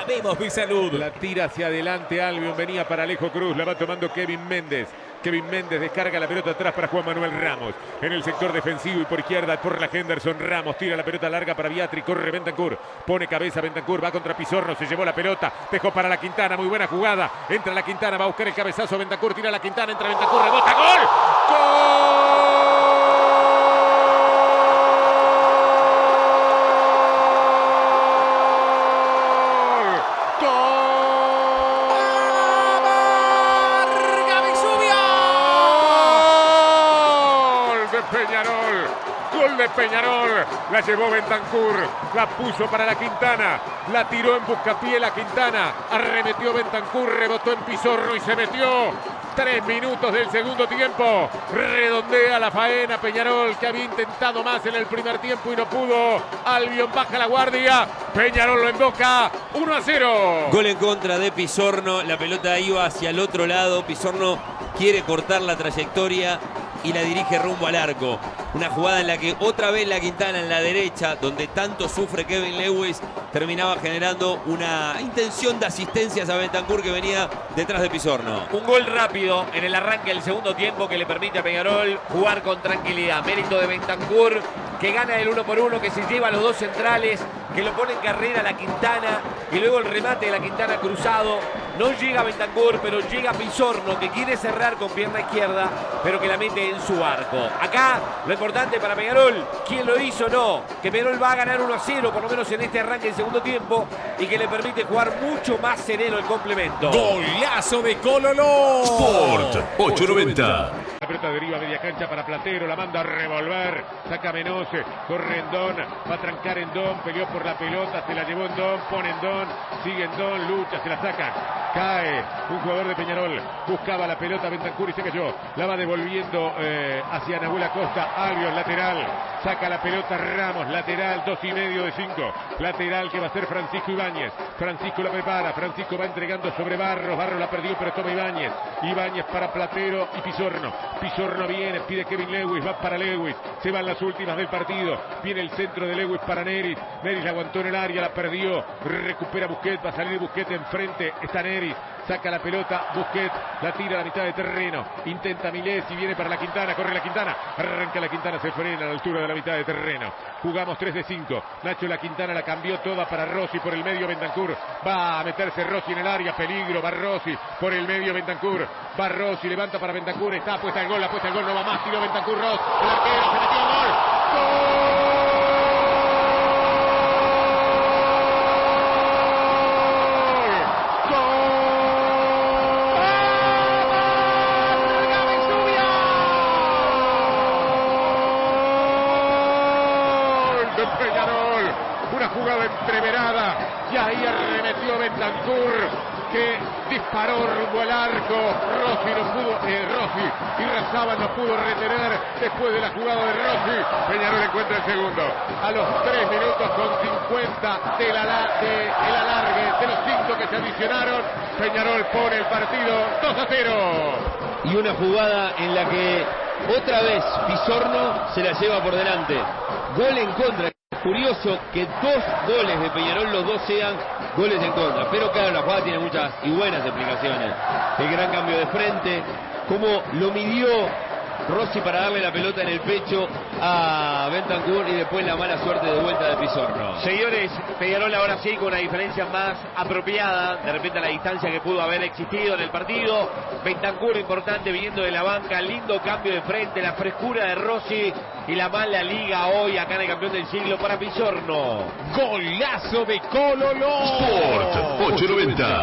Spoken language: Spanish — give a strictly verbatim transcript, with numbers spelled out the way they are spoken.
sabemos mi salud. La tira hacia adelante Albion, venía para Alejo Cruz, la va tomando Kevin Méndez. Kevin Méndez descarga la pelota atrás para Juan Manuel Ramos. En el sector defensivo y por izquierda por la Henderson. Ramos tira la pelota larga para Viatri. Corre Bentancur. Pone cabeza Bentancur. Va contra Pizorno. Se llevó la pelota. Dejó para la Quintana. Muy buena jugada. Entra la Quintana. Va a buscar el cabezazo. Bentancur tira la Quintana. Entra Bentancur. Rebota. ¡Gol! ¡Gol! Peñarol, gol de Peñarol, la llevó Bentancur, la puso para la Quintana, la tiró en buscapié la Quintana, arremetió Bentancur, rebotó en Pizorno y se metió. Tres minutos del segundo tiempo, redondea la faena Peñarol, que había intentado más en el primer tiempo y no pudo. Albion baja la guardia, Peñarol lo emboca, uno a cero. Gol en contra de Pizorno, la pelota iba hacia el otro lado, Pizorno quiere cortar la trayectoria y la dirige rumbo al arco. Una jugada en la que otra vez la Quintana en la derecha, donde tanto sufre Kevin Lewis, terminaba generando una intención de asistencias a Bentancur que venía detrás de Pizorno. Un gol rápido en el arranque del segundo tiempo que le permite a Peñarol jugar con tranquilidad. Mérito de Bentancur, que gana el uno por uno, que se lleva a los dos centrales, que lo pone en carrera la Quintana y luego el remate de la Quintana cruzado. No llega Bentancur, pero llega Pizorno, que quiere cerrar con pierna izquierda, pero que la mete en su arco. Acá lo importante para Peñarol, ¿quién lo hizo? No, que Peñarol va a ganar uno a cero, por lo menos en este arranque del segundo tiempo, y que le permite jugar mucho más sereno el complemento. Golazo de Cololó. Sport ochocientos noventa. La pelota deriva media cancha para Platero, la manda a revolver, saca Menose, corre Endón, va a trancar Endón, peleó por la pelota, se la llevó Endón, pone Endón, sigue Endón, lucha, se la sacan, cae un jugador de Peñarol, buscaba la pelota Bentancur y se cayó, la va devolviendo eh, hacia Nahuel Acosta, Albion, lateral, saca la pelota Ramos, lateral, dos y medio de cinco, lateral que va a ser Francisco Ibáñez, Francisco la prepara, Francisco va entregando sobre Barros, Barros la perdió pero toma Ibáñez, Ibáñez para Platero y Pizorno. Pizorno viene, pide Kevin Lewis, va para Lewis, se van las últimas del partido, viene el centro de Lewis para Neris, Neris la aguantó en el área, la perdió, recupera Busquets, va a salir Busquets enfrente, está Neris, saca la pelota, Busquets, la tira a la mitad de terreno, intenta Milesi, viene para la Quintana, corre la Quintana, arranca la Quintana, se frena a la altura de la mitad de terreno, jugamos tres de cinco, Nacho la Quintana la cambió toda para Rossi por el medio, Bentancur, va a meterse Rossi en el área, peligro, va Rossi por el medio, Bentancur, va Rossi, levanta para Bentancur, está puesta el gol, la puesta el gol, no va más, tiró Bentancur, Ross, el arquero, se metió gol, ¡gol! Peñarol, una jugada entreverada y ahí arremetió Bentancur, que disparó rumbo al arco. Rossi no pudo, eh, Rossi y Razaba no pudo retener después de la jugada de Rossi. Peñarol encuentra el segundo a los tres minutos con cincuenta del ala, de, el alargue de los cinco que se adicionaron. Peñarol pone el partido dos a cero. Y una jugada en la que otra vez Pizorno se la lleva por delante. Gol en contra. Curioso que dos goles de Peñarol, los dos sean goles en contra. Pero claro, la jugada tiene muchas y buenas explicaciones. El gran cambio de frente, cómo lo midió Rossi para darle la pelota en el pecho a Bentancur y después la mala suerte de vuelta de Pizorno. Señores, Peñarol ahora sí con una diferencia más apropiada, de repente a la distancia que pudo haber existido en el partido. Bentancur importante viniendo de la banca, lindo cambio de frente, la frescura de Rossi y la mala liga hoy acá en el campeón del siglo para Pizorno. Golazo de Cololó. Sport ochocientos noventa.